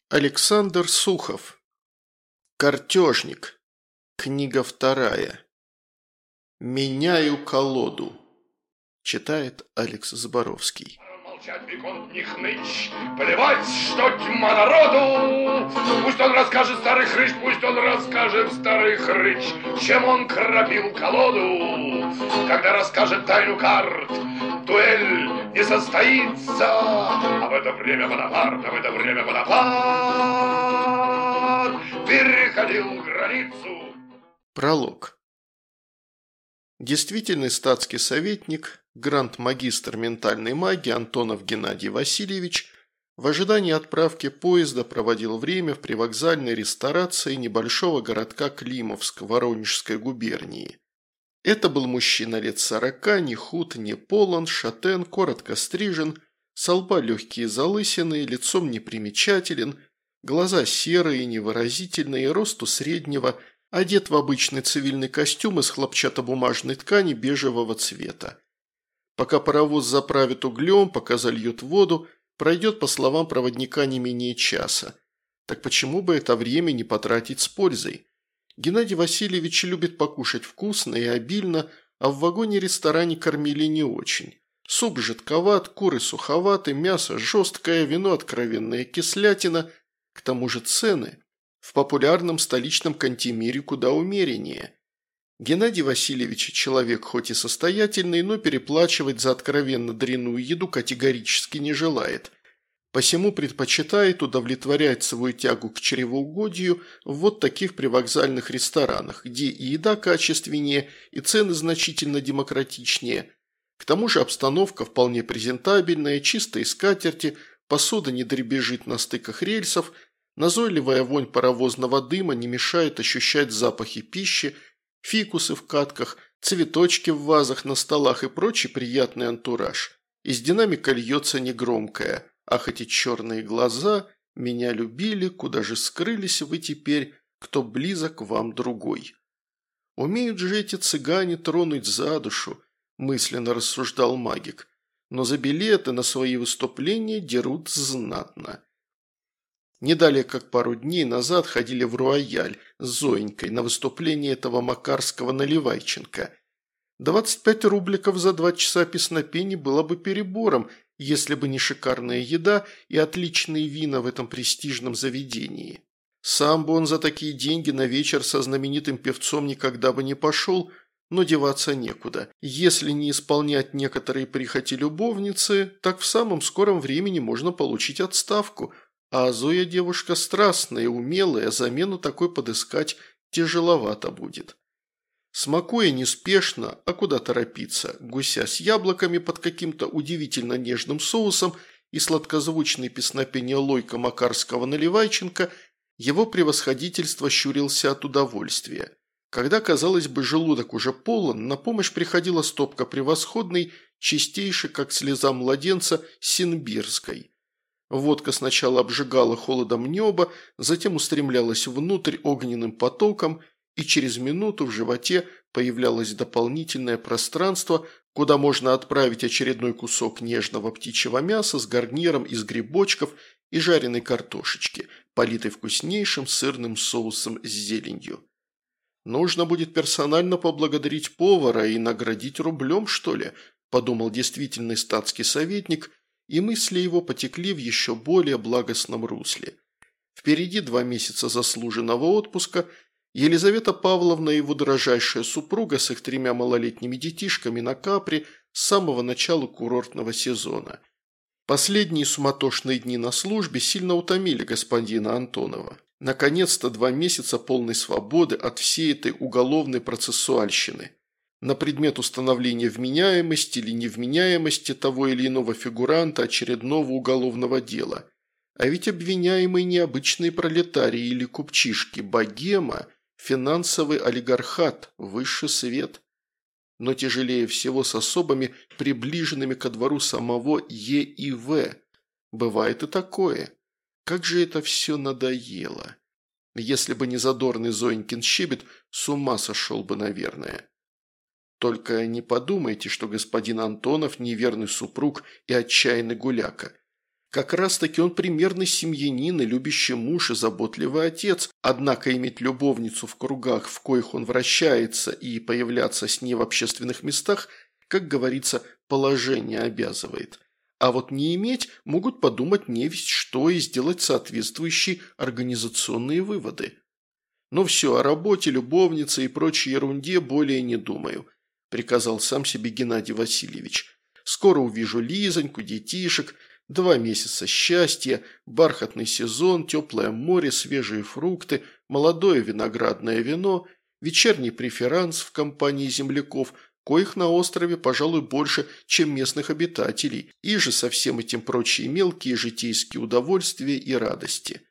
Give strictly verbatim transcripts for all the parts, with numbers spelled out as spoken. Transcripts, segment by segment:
Александр Сухов. Картежник. Книга вторая. «Меняю колоду», читает Алекс Зборовский. Молчать Виконт не хнычь, плевать, что тьма народу. Пусть он расскажет, старый хрыч, пусть он расскажет, старый хрыч, чем он кропил колоду. Когда расскажет тайну карт, дуэль не состоится. А в это время Бонапарт, а в это время Бонапарт переходил границу. Пролог. Действительный статский советник, гранд-магистр ментальной магии Антонов Геннадий Васильевич в ожидании отправки поезда проводил время в привокзальной ресторации небольшого городка Климовск Воронежской губернии. Это был мужчина лет сорока, не худ, не полон, шатен, коротко стрижен, со лба легкие залысины, лицом непримечателен, глаза серые, невыразительные, росту среднего, одет в обычный цивильный костюм из хлопчатобумажной ткани бежевого цвета. Пока паровоз заправит углем, пока зальют воду, пройдет, по словам проводника, не менее часа. Так почему бы это время не потратить с пользой? Геннадий Васильевич любит покушать вкусно и обильно, а в вагоне-ресторане кормили не очень. Суп жидковат, куры суховаты, мясо жесткое, вино откровенная кислятина, к тому же цены в популярном столичном кантемире куда умереннее. Геннадий Васильевич человек хоть и состоятельный, но переплачивать за откровенно дрянную еду категорически не желает. Посему предпочитает удовлетворять свою тягу к чревоугодию в вот таких привокзальных ресторанах, где и еда качественнее, и цены значительно демократичнее. К тому же обстановка вполне презентабельная, чистые скатерти, посуда не дребезжит на стыках рельсов, назойливая вонь паровозного дыма не мешает ощущать запахи пищи, фикусы в катках, цветочки в вазах на столах и прочий приятный антураж. Из динамика льется негромкое: «Ах, эти черные глаза, меня любили, куда же скрылись вы теперь, кто близок вам другой». «Умеют же эти цыгане тронуть за душу», – мысленно рассуждал магик, «но за билеты на свои выступления дерут знатно». Не далее, как пару дней назад ходили в Руаяль с Зоенькой на выступление этого Макарского Наливайченко. двадцать пять рубликов за два часа песнопений было бы перебором, если бы не шикарная еда и отличные вина в этом престижном заведении. Сам бы он за такие деньги на вечер со знаменитым певцом никогда бы не пошел, но деваться некуда. Если не исполнять некоторые прихоти любовницы, так в самом скором времени можно получить отставку – а Зоя девушка страстная, умелая, замену такой подыскать тяжеловато будет. Смакуя неспешно, а куда торопиться, гуся с яблоками под каким-то удивительно нежным соусом и сладкозвучное песнопение Лойка Макарского Наливайченко, его превосходительство щурился от удовольствия. Когда, казалось бы, желудок уже полон, на помощь приходила стопка превосходной, чистейшей, как слеза младенца, синбирской. Водка сначала обжигала холодом небо, затем устремлялась внутрь огненным потоком, и через минуту в животе появлялось дополнительное пространство, куда можно отправить очередной кусок нежного птичьего мяса с гарниром из грибочков и жареной картошечки, политой вкуснейшим сырным соусом с зеленью. «Нужно будет персонально поблагодарить повара и наградить рублем, что ли», – подумал действительный статский советник – и мысли его потекли в еще более благостном русле. Впереди два месяца заслуженного отпуска, Елизавета Павловна, его дорожайшая супруга с их тремя малолетними детишками на Капри с самого начала курортного сезона. Последние суматошные дни на службе сильно утомили господина Антонова. Наконец-то два месяца полной свободы от всей этой уголовной процессуальщины. На предмет установления вменяемости или невменяемости того или иного фигуранта очередного уголовного дела. А ведь обвиняемый необычные пролетарии или купчишки, богема, финансовый олигархат, высший свет. Но тяжелее всего с особами, приближенными ко двору самого Е и В. Бывает и такое. Как же это все надоело. Если бы не задорный Зоенькин щебет, с ума сошел бы, наверное. Только не подумайте, что господин Антонов неверный супруг и отчаянный гуляка. Как раз-таки он примерный семьянин и любящий муж и заботливый отец, однако иметь любовницу в кругах, в коих он вращается, и появляться с ней в общественных местах, как говорится, положение обязывает. А вот не иметь могут подумать невесть что и сделать соответствующие организационные выводы. Но все, о работе, любовнице и прочей ерунде более не думаю, приказал сам себе Геннадий Васильевич. Скоро увижу Лизоньку, детишек, два месяца счастья, бархатный сезон, теплое море, свежие фрукты, молодое виноградное вино, вечерний преферанс в компании земляков, коих на острове, пожалуй, больше, чем местных обитателей, и же со всем этим прочие мелкие житейские удовольствия и радости.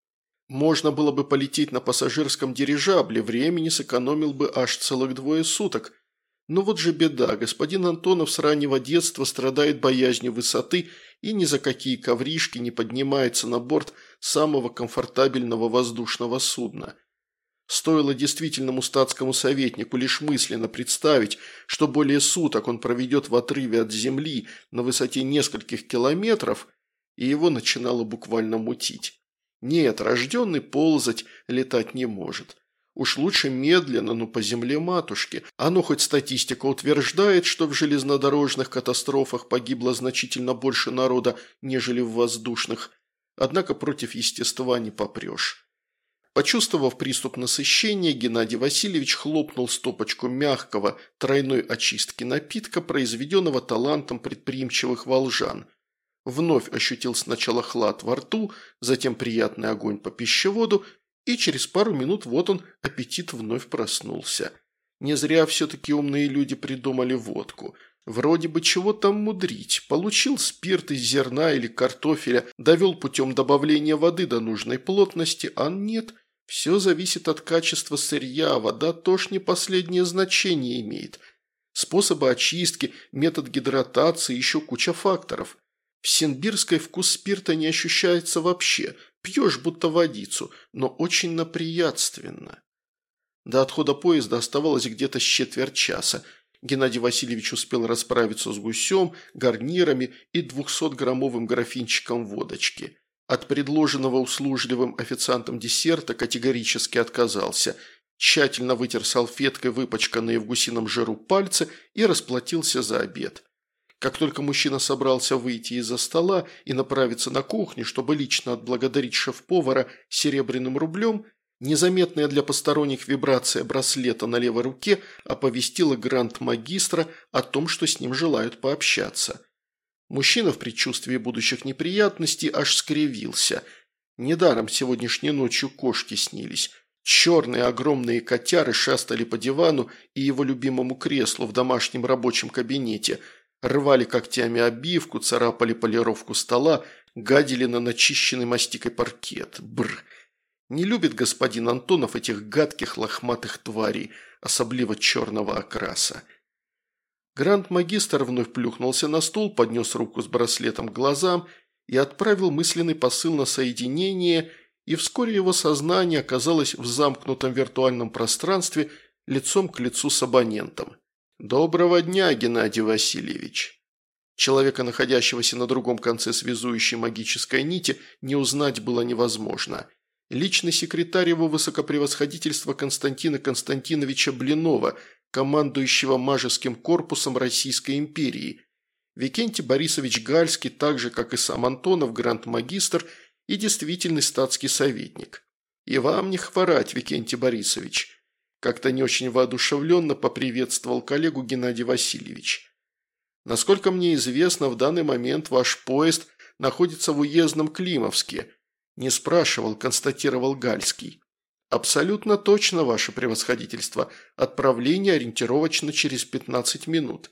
Можно было бы полететь на пассажирском дирижабле, времени сэкономил бы аж целых двое суток. Но вот же беда, господин Антонов с раннего детства страдает боязнью высоты и ни за какие ковришки не поднимается на борт самого комфортабельного воздушного судна. Стоило действительному статскому советнику лишь мысленно представить, что более суток он проведет в отрыве от земли на высоте нескольких километров, и его начинало буквально мутить. Нет, рожденный ползать, летать не может. Уж лучше медленно, но по земле матушки. Оно хоть статистика утверждает, что в железнодорожных катастрофах погибло значительно больше народа, нежели в воздушных. Однако против естества не попрешь. Почувствовав приступ насыщения, Геннадий Васильевич хлопнул стопочку мягкого тройной очистки напитка, произведенного талантом предприимчивых волжан. Вновь ощутил сначала хлад во рту, затем приятный огонь по пищеводу, и через пару минут вот он, аппетит вновь проснулся. Не зря все-таки умные люди придумали водку. Вроде бы чего там мудрить. Получил спирт из зерна или картофеля, довел путем добавления воды до нужной плотности, а нет. Все зависит от качества сырья, вода тоже не последнее значение имеет. Способы очистки, метод гидратации, еще куча факторов. В Симбирской вкус спирта не ощущается вообще, пьешь будто водицу, но очень наприятственно. До отхода поезда оставалось где-то с четверть часа. Геннадий Васильевич успел расправиться с гусем, гарнирами и двухсотграммовым графинчиком водочки. От предложенного услужливым официантом десерта категорически отказался, тщательно вытер салфеткой выпачканные в гусином жиру пальцы и расплатился за обед. Как только мужчина собрался выйти из-за стола и направиться на кухню, чтобы лично отблагодарить шеф-повара серебряным рублем, незаметная для посторонних вибрация браслета на левой руке оповестила гранд-магистра о том, что с ним желают пообщаться. Мужчина в предчувствии будущих неприятностей аж скривился. Недаром сегодняшней ночью кошки снились. Черные огромные котяры шастали по дивану и его любимому креслу в домашнем рабочем кабинете – рвали когтями обивку, царапали полировку стола, гадили на начищенный мастикой паркет. Бррр. Не любит господин Антонов этих гадких лохматых тварей, особливо черного окраса. Гранд-магистр вновь плюхнулся на стул, поднес руку с браслетом к глазам и отправил мысленный посыл на соединение, и вскоре его сознание оказалось в замкнутом виртуальном пространстве лицом к лицу с абонентом. «Доброго дня, Геннадий Васильевич!» Человека, находящегося на другом конце связующей магической нити, не узнать было невозможно. Личный секретарь его высокопревосходительства Константина Константиновича Блинова, командующего мажеским корпусом Российской империи. Викентий Борисович Гальский, так же, как и сам Антонов, гранд-магистр и действительный статский советник. «И вам не хворать, Викентий Борисович!» Как-то не очень воодушевленно поприветствовал коллегу Геннадий Васильевич. «Насколько мне известно, в данный момент ваш поезд находится в уездном Климовске». Не спрашивал, констатировал Гальский. «Абсолютно точно, ваше превосходительство. Отправление ориентировочно через пятнадцать минут».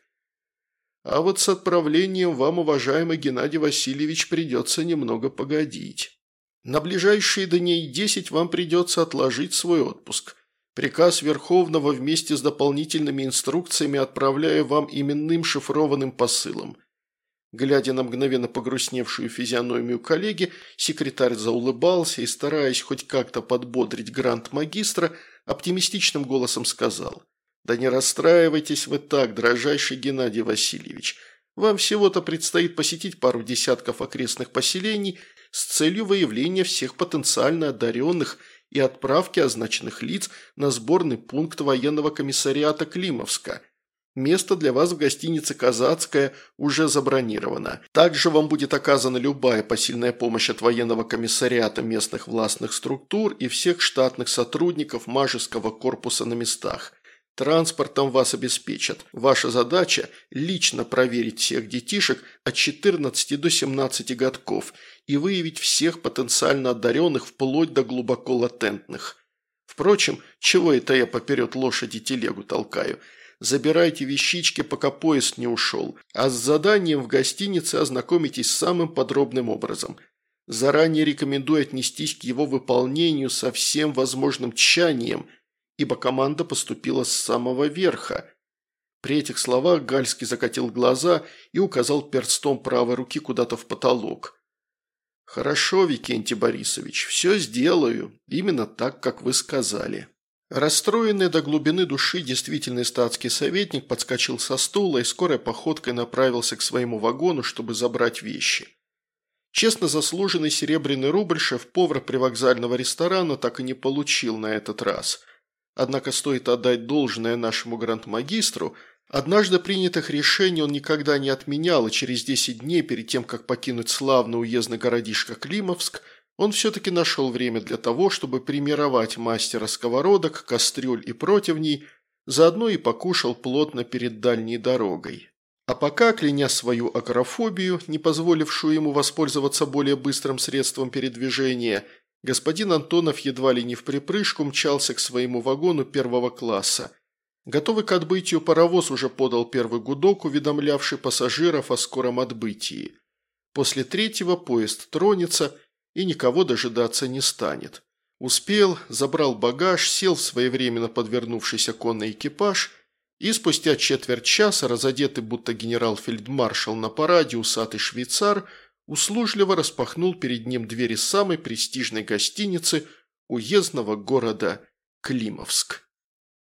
«А вот с отправлением вам, уважаемый Геннадий Васильевич, придется немного погодить. На ближайшие дней десять вам придется отложить свой отпуск. Приказ Верховного вместе с дополнительными инструкциями отправляю вам именным шифрованным посылом». Глядя на мгновенно погрустневшую физиономию коллеги, секретарь заулыбался и, стараясь хоть как-то подбодрить гранд-магистра, оптимистичным голосом сказал: «Да не расстраивайтесь вы так, дрожайший Геннадий Васильевич. Вам всего-то предстоит посетить пару десятков окрестных поселений с целью выявления всех потенциально одаренных и отправки означенных лиц на сборный пункт военного комиссариата Климовска. Место для вас в гостинице «Казацкая» уже забронировано. Также вам будет оказана любая посильная помощь от военного комиссариата, местных властных структур и всех штатных сотрудников Мажеского корпуса на местах. Транспортом вас обеспечат. Ваша задача – лично проверить всех детишек от четырнадцати до семнадцати годков и выявить всех потенциально одаренных вплоть до глубоко латентных. Впрочем, чего это я поперед лошади телегу толкаю? Забирайте вещички, пока поезд не ушел, а с заданием в гостинице ознакомитесь самым подробным образом. Заранее рекомендую отнестись к его выполнению со всем возможным тщанием, ибо команда поступила с самого верха. При этих словах Гальский закатил глаза и указал перстом правой руки куда-то в потолок. «Хорошо, Викентий Борисович, все сделаю, именно так, как вы сказали». Расстроенный до глубины души действительный статский советник подскочил со стула и скорой походкой направился к своему вагону, чтобы забрать вещи. Честно заслуженный серебряный рубль шеф-повар привокзального ресторана так и не получил на этот раз. Однако стоит отдать должное нашему гранд-магистру, однажды принятых решений он никогда не отменял, и через десять дней перед тем, как покинуть славный уездный городишко Климовск, он все-таки нашел время для того, чтобы примировать мастера сковородок, кастрюль и противней, заодно и покушал плотно перед дальней дорогой. А пока, кляня свою агорафобию, не позволившую ему воспользоваться более быстрым средством передвижения, господин Антонов едва ли не в припрыжку мчался к своему вагону первого класса. Готовый к отбытию паровоз уже подал первый гудок, уведомлявший пассажиров о скором отбытии. После третьего поезд тронется и никого дожидаться не станет. Успел, забрал багаж, сел в своевременно подвернувшийся конный экипаж и спустя четверть часа, разодетый будто генерал-фельдмаршал на параде усатый швейцар, услужливо распахнул перед ним двери самой престижной гостиницы уездного города Климовск.